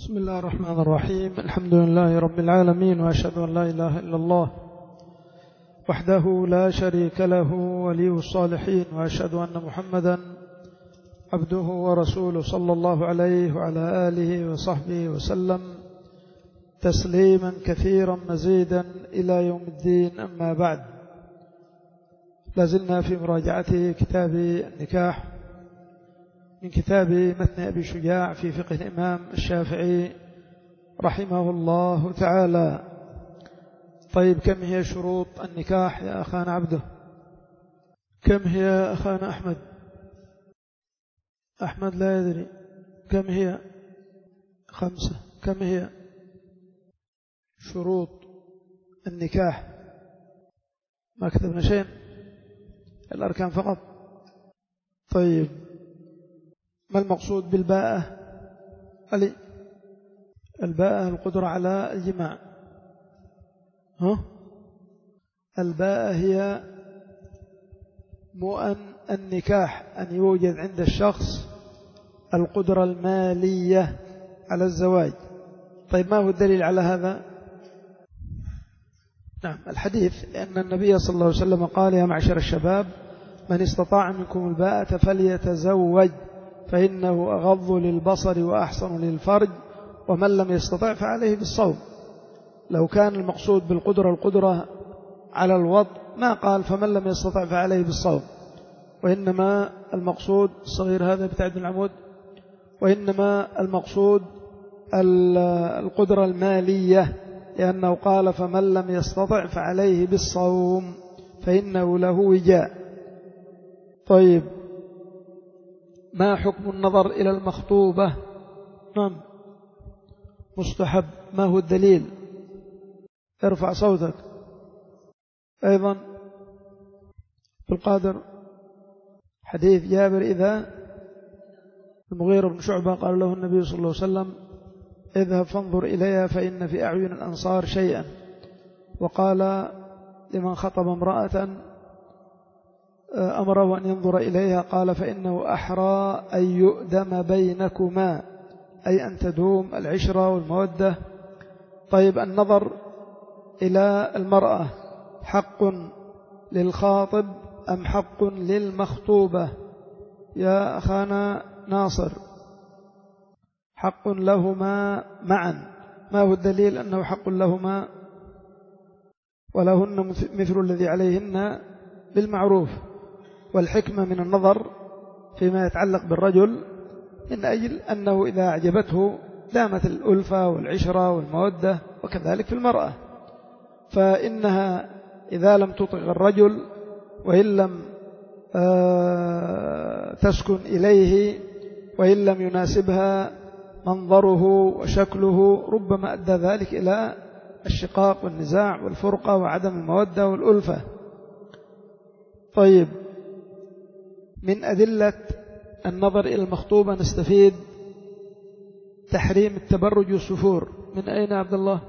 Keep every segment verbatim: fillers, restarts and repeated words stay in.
بسم الله الرحمن الرحيم. الحمد لله رب العالمين، وأشهد أن لا إله إلا الله وحده لا شريك له ولي الصالحين، وأشهد أن محمدا عبده ورسوله صلى الله عليه وعلى آله وصحبه وسلم تسليما كثيرا مزيدا إلى يوم الدين. أما بعد، لازلنا في مراجعة كتاب النكاح من كتاب متن أبي شجاع في فقه الإمام الشافعي رحمه الله تعالى. طيب، كم هي شروط النكاح يا أخانا عبده؟ كم هي يا أخانا أحمد؟ أحمد لا يدري. كم هي؟ خمسة. كم هي شروط النكاح؟ ما كتبنا شيء، الأركان فقط. طيب، ما المقصود بالباءة؟ علي، الباءة القدرة على الجماع. ها؟ الباءة هي مؤن النكاح، أن يوجد عند الشخص القدرة المالية على الزواج. طيب، ما هو الدليل على هذا؟ نعم، الحديث أن النبي صلى الله عليه وسلم قال: يا معشر الشباب، من استطاع منكم الباءة فليتزوج فإنه أغض للبصر وأحسن للفرج، ومن لم يستطع فعليه بالصوم. لو كان المقصود بالقدرة القدرة على الوضع ما قال فمن لم يستطع فعليه بالصوم، وإنما المقصود الصغير هذا بتاع العمود، وإنما المقصود القدرة المالية، لأنه قال فمن لم يستطع فعليه بالصوم فإنه له وجاء. طيب، ما حكم النظر إلى المخطوبة؟ نعم، مستحب. ما هو الدليل؟ ارفع صوتك. أيضا في القادر حديث جابر: إذا المغيرة بن شعبة قال له النبي صلى الله عليه وسلم: اذهب فانظر إليها فإن في أعين الأنصار شيئا. وقال لمن خطب امرأة أمره أن ينظر إليها قال: فإنه أحرى أن يؤدم بينكما، أي أن تدوم العشرة والمودة. طيب، النظر إلى المرأة حق للخاطب أم حق للمخطوبة يا أخانا ناصر؟ حق لهما معا. ما هو الدليل أنه حق لهما؟ ولهن مثل الذي عليهن بالمعروف. والحكمة من النظر فيما يتعلق بالرجل من أجل أنه إذا أعجبته دامت الألفة والعشرة والمودة، وكذلك في المرأة، فإنها إذا لم تطع الرجل وإن لم تسكن إليه وإن لم يناسبها منظره وشكله، ربما أدى ذلك إلى الشقاق والنزاع والفرقة وعدم المودة والألفة. طيب، من أدلة النظر إلى المخطوبة نستفيد تحريم التبرج والسفور. من أين عبد الله؟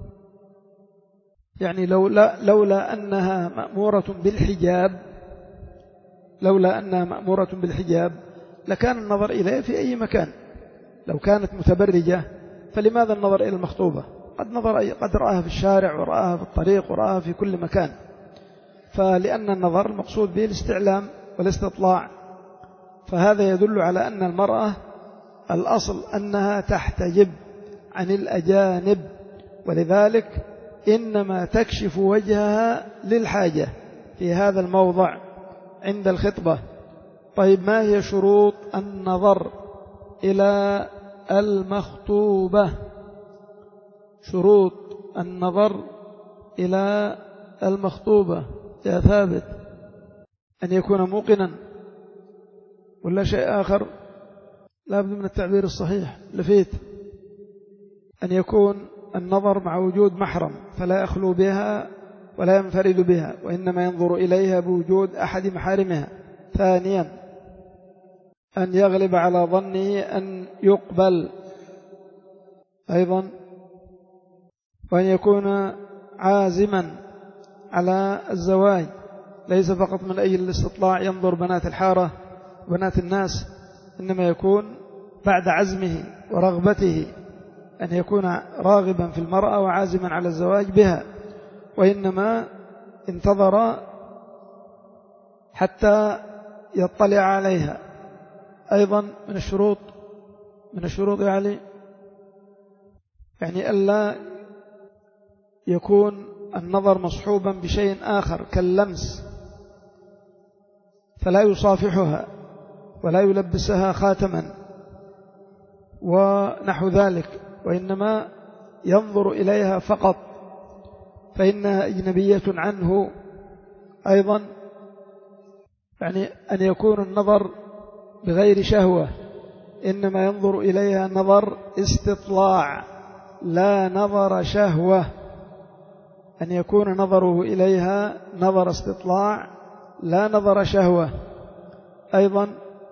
يعني لولا, لولا أنها مأمورة بالحجاب لولا أنها مأمورة بالحجاب لكان النظر إليها في أي مكان. لو كانت متبرجة فلماذا النظر إلى المخطوبة؟ قد نظر قد رآها في الشارع ورآها في الطريق ورآها في كل مكان. فلأن النظر المقصود به الاستعلام والاستطلاع، فهذا يدل على أن المرأة الأصل أنها تحتجب عن الأجانب، ولذلك إنما تكشف وجهها للحاجة في هذا الموضع عند الخطبة. طيب، ما هي شروط النظر إلى المخطوبة؟ شروط النظر إلى المخطوبة يا ثابت: أن يكون موقنا ولا شيء آخر؟ لا بد من التعبير الصحيح. لفيت أن يكون النظر مع وجود محرم فلا يخلو بها ولا ينفرد بها، وإنما ينظر إليها بوجود أحد محارمها. ثانيا، أن يغلب على ظنه أن يقبل. أيضا، وأن يكون عازما على الزواج، ليس فقط من أجل الاستطلاع ينظر بنات الحارة وبنات الناس، إنما يكون بعد عزمه ورغبته. أن يكون راغبا في المرأة وعازما على الزواج بها، وإنما انتظر حتى يطلع عليها. أيضا من الشروط من الشروط يعني يعني ألا يكون النظر مصحوبا بشيء آخر كاللمس، فلا يصافحها ولا يلبسها خاتما ونحو ذلك، وإنما ينظر إليها فقط فإنها أجنبية عنه. أيضا يعني أن يكون النظر بغير شهوة، إنما ينظر إليها نظر استطلاع لا نظر شهوة، أن يكون نظره إليها نظر استطلاع لا نظر شهوة. أيضا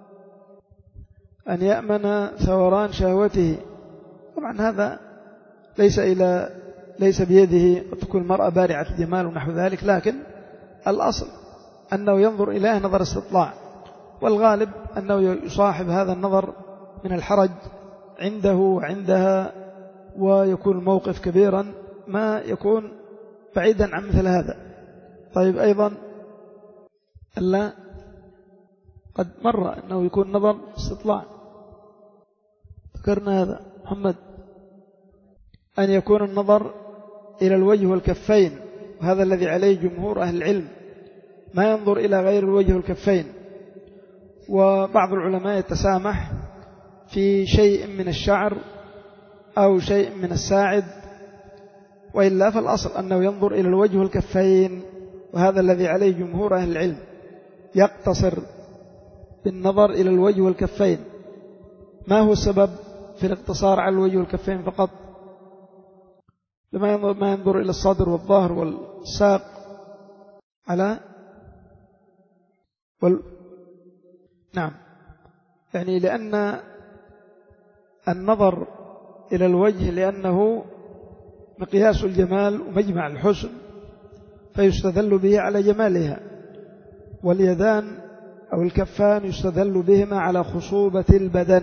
أن يأمن ثوران شهوته، طبعا هذا ليس إلى ليس بيده، قد تكون المرأة بارعة الجمال ونحو ذلك، لكن الأصل أنه ينظر إليها نظر استطلاع، والغالب أنه يصاحب هذا النظر من الحرج عنده وعندها، ويكون الموقف كبيرا ما يكون بعيدا عن مثل هذا. طيب أيضا ألا قد مر أنه يكون نظر استطلاع، ذكرنا هذا محمد، أن يكون النظر إلى الوجه والكفين، وهذا الذي عليه جمهور أهل العلم، ما ينظر إلى غير الوجه والكفين. وبعض العلماء يتسامح في شيء من الشعر أو شيء من الساعد، وإلا فالأصل أنه ينظر إلى الوجه والكفين، وهذا الذي عليه جمهور أهل العلم، يقتصر بالنظر إلى الوجه والكفين. ما هو السبب في الاقتصار على الوجه والكفين فقط؟ لما ينظر ما ينظر إلى الصدر والظهر والساق على وال... نعم، يعني لأن النظر إلى الوجه لأنه مقياس الجمال ومجمع الحسن، فيستدل به على جمالها، واليدان أو الكفان يستدل بهما على خصوبة البدن.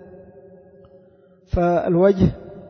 فالوجه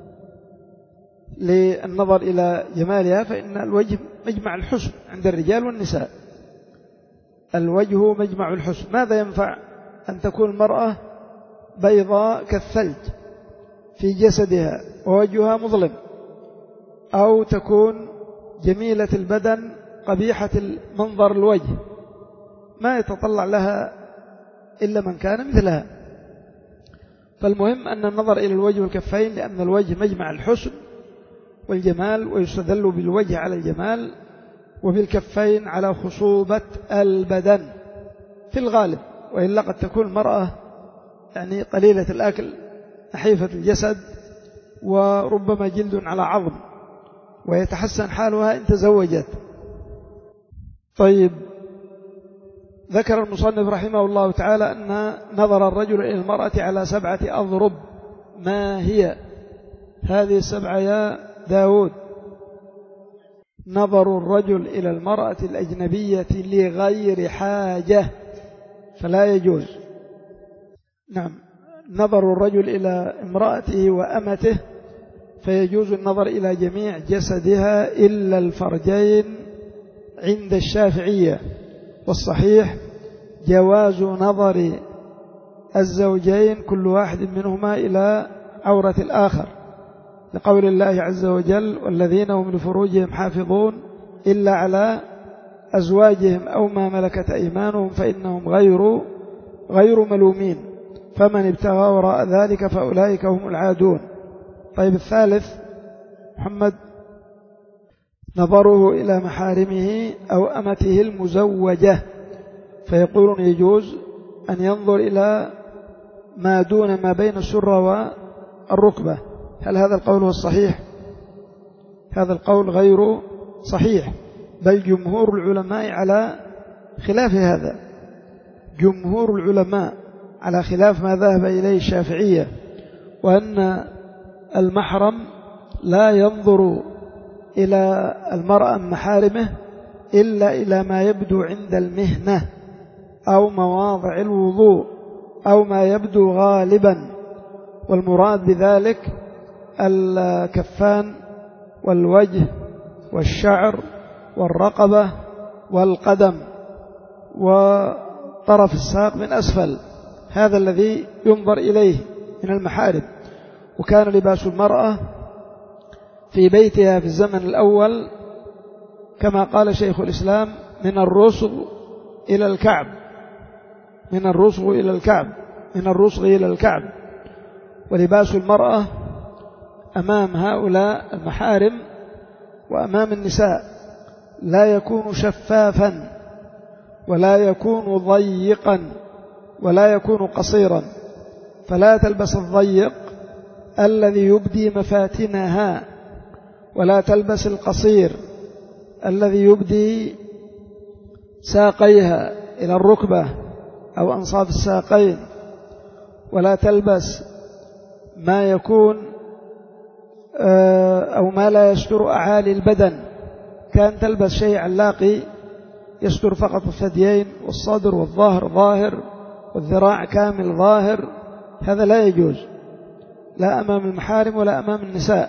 للنظر إلى جمالها، فإن الوجه مجمع الحسن عند الرجال والنساء، الوجه مجمع الحسن. ماذا ينفع أن تكون المرأة بيضاء كالثلج في جسدها ووجهها مظلم، أو تكون جميلة البدن قبيحة المنظر الوجه؟ ما يتطلع لها إلا من كان مثلها. فالمهم أن النظر إلى الوجه والكفين، لأن الوجه مجمع الحسن والجمال، ويستدل بالوجه على الجمال وبالكفين على خصوبة البدن في الغالب، وإلا قد تكون المرأة يعني قليلة الأكل نحيفة الجسد وربما جلد على عظم، ويتحسن حالها إن تزوجت. طيب، ذكر المصنف رحمه الله تعالى أن نظر الرجل إلى المرأة على سبعة أضرب. ما هي هذه السبعة يا داود؟ نظر الرجل إلى المرأة الأجنبية لغير حاجة فلا يجوز. نعم، نظر الرجل إلى امرأته وأمته فيجوز النظر إلى جميع جسدها إلا الفرجين عند الشافعية، والصحيح جواز نظر الزوجين كل واحد منهما إلى عورة الآخر، لقول الله عز وجل: والذين هم لفروجهم حافظون إلا على أزواجهم أو ما ملكت أيمانهم فإنهم غير غير ملومين، فمن ابتغى وراء ذلك فأولئك هم العادون. طيب، الثالث محمد، نظره إلى محارمه أو أمته المزوجة، فيقولون يجوز أن ينظر إلى ما دون ما بين السرة والركبة. هل هذا القول هو الصحيح؟ هذا القول غير صحيح، بل جمهور العلماء على خلاف هذا. جمهور العلماء على خلاف ما ذهب إليه الشافعية، وأن المحرم لا ينظر إلى المرأة محارمه إلا إلى ما يبدو عند المهنة أو مواضع الوضوء أو ما يبدو غالبا، والمراد بذلك الكفان والوجه والشعر والرقبة والقدم وطرف الساق من أسفل، هذا الذي ينظر إليه من المحارم. وكان لباس المرأة في بيتها في الزمن الأول كما قال شيخ الإسلام من الرسغ إلى الكعب، من الرسغ إلى الكعب، من الرسغ إلى الكعب. ولباس المرأة أمام هؤلاء المحارم وأمام النساء لا يكون شفافا ولا يكون ضيقا ولا يكون قصيرا، فلا تلبس الضيق الذي يبدي مفاتنها، ولا تلبس القصير الذي يبدي ساقيها إلى الركبة أو أنصاف الساقين، ولا تلبس ما يكون أو ما لا يستر أعالي البدن، كان تلبس شيء علاقي يستر فقط الثديين والصدر والظهر ظاهر والذراع كامل ظاهر، هذا لا يجوز لا أمام المحارم ولا أمام النساء.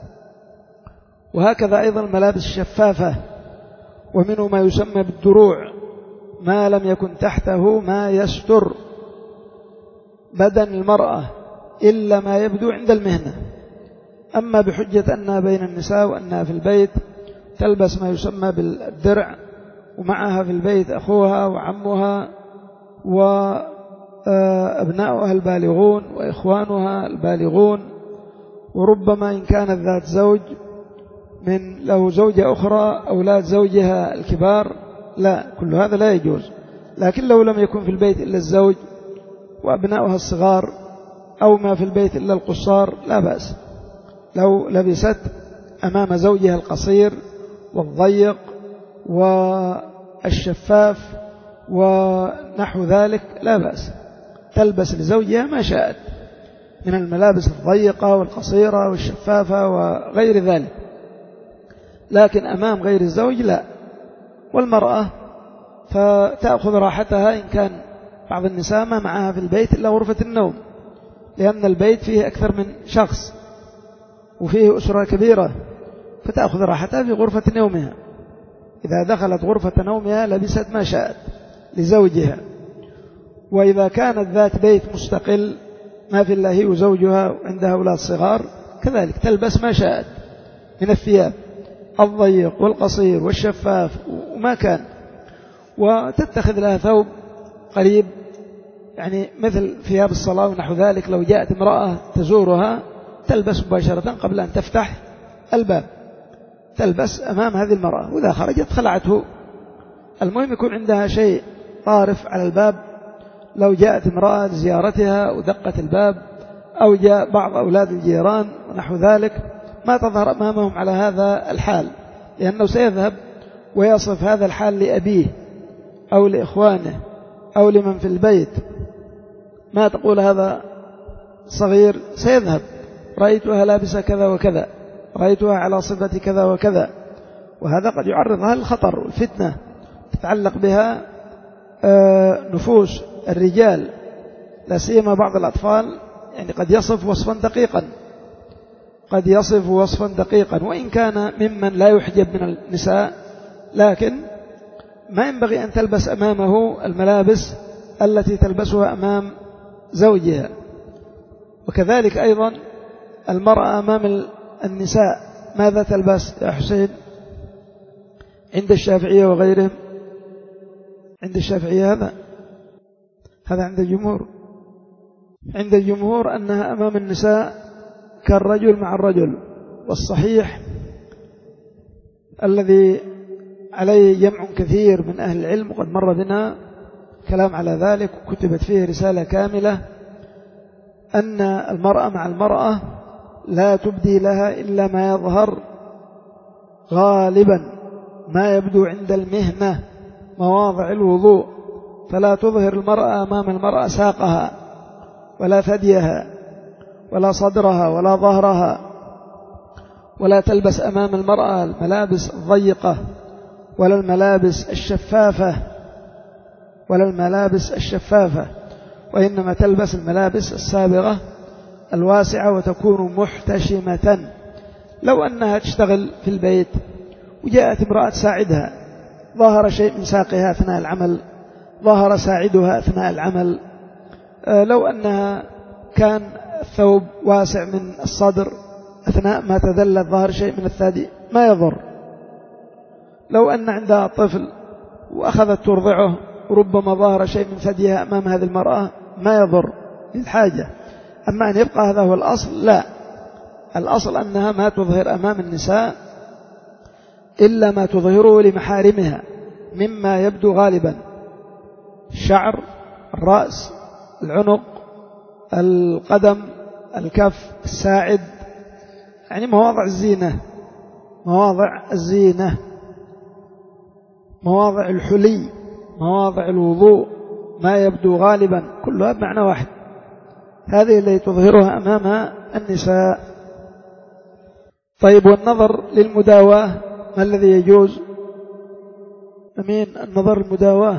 وهكذا أيضا الملابس الشفافة، ومنه ما يسمى بالدروع، ما لم يكن تحته ما يستر بدن المرأة إلا ما يبدو عند المهنة. أما بحجة أنها بين النساء وأنها في البيت تلبس ما يسمى بالدرع، ومعها في البيت أخوها وعمها وأبناؤها البالغون وإخوانها البالغون، وربما إن كانت ذات زوج من له زوجة أخرى أولاد زوجها الكبار، لا، كل هذا لا يجوز. لكن لو لم يكن في البيت إلا الزوج وأبناؤها الصغار أو ما في البيت إلا القصار لا بأس، لو لبست أمام زوجها القصير والضيق والشفاف ونحو ذلك لا بأس، تلبس لزوجها ما شاءت من الملابس الضيقة والقصيرة والشفافة وغير ذلك، لكن أمام غير الزوج لا. والمرأة فتأخذ راحتها إن كان بعض النساء ما معها في البيت إلا غرفة النوم، لأن البيت فيه أكثر من شخص وفيه أسرة كبيرة، فتأخذ راحتها في غرفة نومها. إذا دخلت غرفة نومها لبست ما شاءت لزوجها. وإذا كانت ذات بيت مستقل ما في إلا هي وزوجها وعندها أولاد صغار كذلك تلبس ما شاءت من الثياب الضيق والقصير والشفاف وما كان، وتتخذ لها ثوب قريب يعني مثل ثياب الصلاة ونحو ذلك. لو جاءت امرأة تزورها تلبس مباشرة قبل أن تفتح الباب، تلبس أمام هذه المرأة، وإذا خرجت خلعته. المهم يكون عندها شيء طارف على الباب، لو جاءت امرأة لزيارتها ودقت الباب أو جاء بعض أولاد الجيران ونحو ذلك ما تظهر أمامهم على هذا الحال، لأنه سيذهب ويصف هذا الحال لأبيه أو لإخوانه أو لمن في البيت، ما تقول هذا صغير سيذهب رأيتها لابسة كذا وكذا، رأيتها على صفة كذا وكذا، وهذا قد يعرضها للخطر والفتنة تتعلق بها نفوس الرجال، لا سيما بعض الأطفال يعني قد يصف وصفا دقيقا، قد يصف وصفا دقيقا وإن كان ممن لا يحجب من النساء، لكن ما ينبغي أن تلبس أمامه الملابس التي تلبسها أمام زوجها. وكذلك أيضا المرأة أمام النساء ماذا تلبس يا حسين عند الشافعية وغيرهم؟ عند الشافعية هذا هذا عند الجمهور، عند الجمهور أنها أمام النساء كالرجل مع الرجل، والصحيح الذي عليه جمع كثير من أهل العلم وقد مر بنا كلام على ذلك وكتبت فيه رسالة كاملة، أن المرأة مع المرأة لا تبدي لها إلا ما يظهر غالبا، ما يبدو عند المهنة مواضع الوضوء، فلا تظهر المرأة أمام المرأة ساقها ولا ثديها ولا صدرها ولا ظهرها، ولا تلبس أمام المرأة الملابس الضيقة ولا الملابس الشفافة ولا الملابس الشفافة وإنما تلبس الملابس السابغة الواسعة وتكون محتشمة. لو أنها تشتغل في البيت وجاءت امرأة تساعدها، ظهر شيء من ساقها أثناء العمل، ظهر ساعدها أثناء العمل، لو أنها كان الثوب واسع من الصدر أثناء ما تذلت ظهر شيء من الثدي ما يضر. لو أن عندها طفل وأخذت ترضعه وربما ظهر شيء من ثديها أمام هذه المرأة ما يضر للحاجة. أما أن يبقى هذا هو الأصل، لا، الأصل أنها ما تظهر أمام النساء إلا ما تظهره لمحارمها مما يبدو غالبا: الشعر، الرأس، العنق، القدم، الكف، الساعد، يعني مواضع الزينة، مواضع الزينة، مواضع الحلي، مواضع الوضوء، ما يبدو غالبا، كلها بمعنى واحد. هذه التي تظهرها أمامها النساء. طيب، والنظر للمداواة ما الذي يجوز؟ أمين، النظر المداواة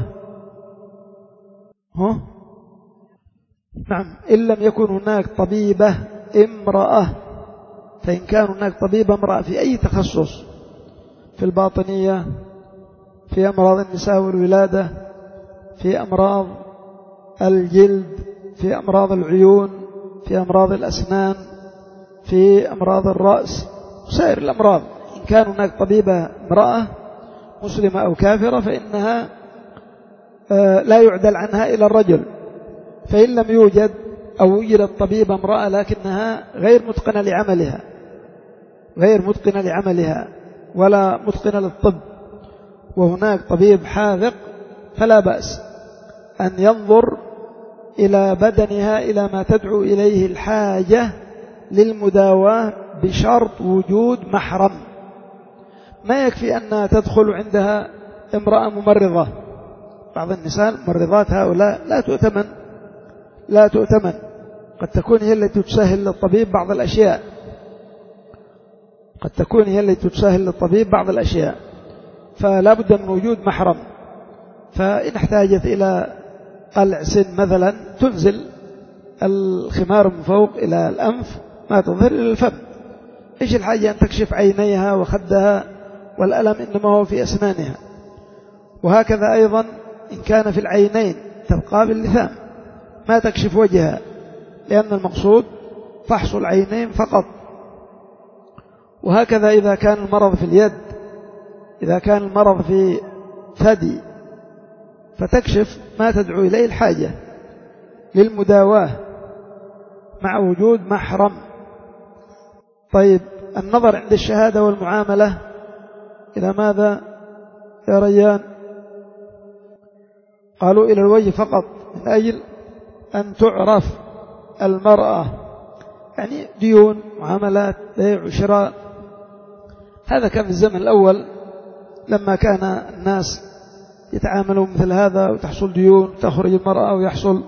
ها؟ نعم، إن لم يكن هناك طبيبة امرأة. فإن كان هناك طبيبة امرأة في أي تخصص، في الباطنية، في أمراض النساء والولادة، في أمراض الجلد، في أمراض العيون، في أمراض الأسنان، في أمراض الرأس، وسائر الأمراض، إن كان هناك طبيبة امرأة مسلمة أو كافرة فإنها لا يعدل عنها إلى الرجل. فإن لم يوجد أو وجدت طبيبة امرأة لكنها غير متقنة لعملها، غير متقنة لعملها ولا متقنة للطب، وهناك طبيب حاذق، فلا بأس أن ينظر إلى بدنها إلى ما تدعو إليه الحاجة للمداواة بشرط وجود محرم. ما يكفي أن تدخل عندها امرأة ممرضة. بعض النساء الممرضات هؤلاء لا تؤتمن، لا تؤتمن، قد تكون هي التي تسهل للطبيب بعض الأشياء، قد تكون هي التي تسهل للطبيب بعض الأشياء، فلا بد من وجود محرم. فإن احتاجت إلى قلع سن مثلا تنزل الخمار من فوق إلى الأنف، ما تظهر إلى الفم. إيش الحاجة أن تكشف عينيها وخدها، والألم إنما هو في أسنانها. وهكذا أيضا إن كان في العينين تبقى باللثام، ما تكشف وجهها، لأن المقصود فحص العينين فقط. وهكذا إذا كان المرض في اليد، إذا كان المرض في ثدي، فتكشف ما تدعو إليه الحاجة للمداواة مع وجود محرم. طيب، النظر عند الشهادة والمعاملة إلى ماذا يا ريان؟ قالوا إلى الوجه فقط، من أجل أن تعرف المرأة، يعني ديون، معاملات، بيع وشراء. هذا كان في الزمن الأول لما كان الناس يتعاملون مثل هذا، وتحصل ديون، تخرج المرأة ويحصل،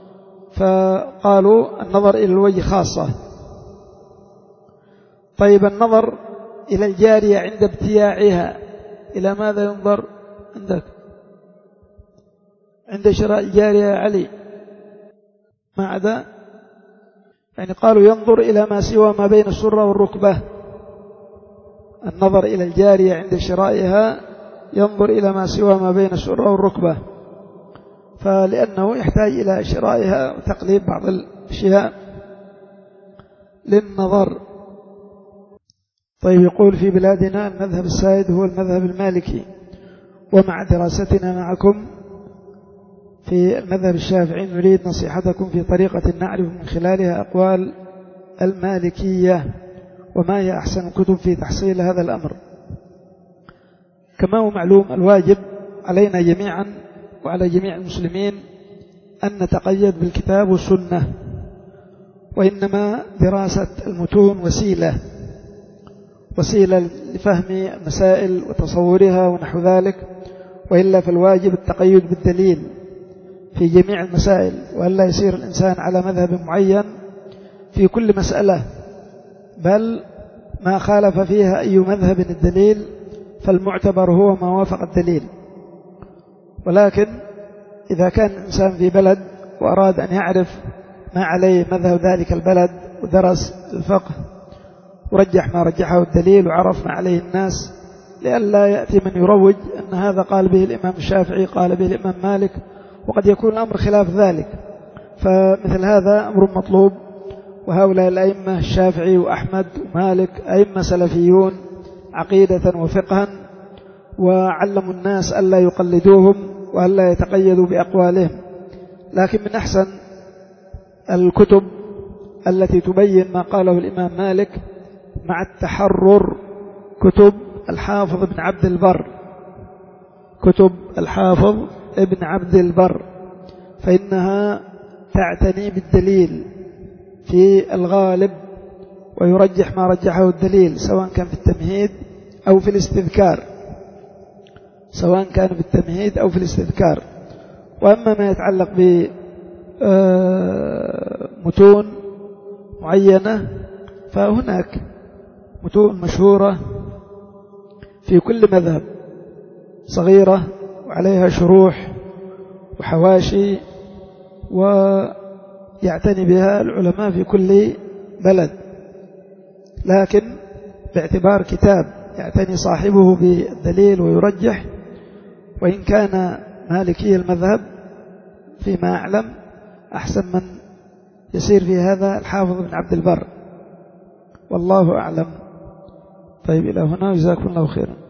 فقالوا النظر إلى الوجه خاصة. طيب، النظر إلى الجارية عند ابتياعها إلى ماذا ينظر عندك؟ عند شراء الجارية يا علي ما عدا، يعني قالوا ينظر إلى ما سوى ما بين السرة والركبة. النظر إلى الجارية عند شرائها ينظر إلى ما سوى ما بين السرة والركبة، فلأنه يحتاج إلى شرائها وتقليب بعض الأشياء للنظر. طيب، يقول في بلادنا المذهب السائد هو المذهب المالكي، ومع دراستنا معكم في المذهب الشافعي نريد نصيحتكم في طريقة نعرف من خلالها أقوال المالكية، وما هي أحسن الكتب في تحصيل هذا الأمر. كما هو معلوم، الواجب علينا جميعا وعلى جميع المسلمين أن نتقيد بالكتاب والسنة، وإنما دراسة المتون وسيلة وسيلة لفهم المسائل وتصورها ونحو ذلك، وإلا فالواجب التقيد بالدليل في جميع المسائل، وألا يسير الإنسان على مذهب معين في كل مسألة، بل ما خالف فيها أي مذهب الدليل فالمعتبر هو ما وافق الدليل. ولكن إذا كان الإنسان في بلد وأراد أن يعرف ما عليه مذهب ذلك البلد ودرس الفقه ورجح ما رجحه الدليل وعرف ما عليه الناس، لئلا يأتي من يروج أن هذا قال به الإمام الشافعي قال به الإمام مالك، وقد يكون الأمر خلاف ذلك. فمثل هذا أمر مطلوب. وهؤلاء الأئمة الشافعي وأحمد ومالك أئمة سلفيون عقيدة وفقها، وعلموا الناس ألا يقلدوهم وألا يتقيدوا بأقوالهم. لكن من أحسن الكتب التي تبين ما قاله الإمام مالك مع التحرر كتب الحافظ ابن عبد البر، كتب الحافظ ابن عبد البر، فإنها تعتني بالدليل في الغالب ويرجح ما رجحه الدليل، سواء كان في التمهيد أو في الاستذكار، سواء كان في التمهيد أو في الاستذكار. وأما ما يتعلق بمتون معينة فهناك متون مشهورة في كل مذهب صغيرة وعليها شروح وحواشي، ويعتني بها العلماء في كل بلد، لكن باعتبار كتاب يعتني صاحبه بالدليل ويرجح، وإن كان مالكي المذهب فيما أعلم أحسن من يسير في هذا الحافظ بن عبد البر، والله أعلم. طيب إلى هنا، جزاكم الله خيرا.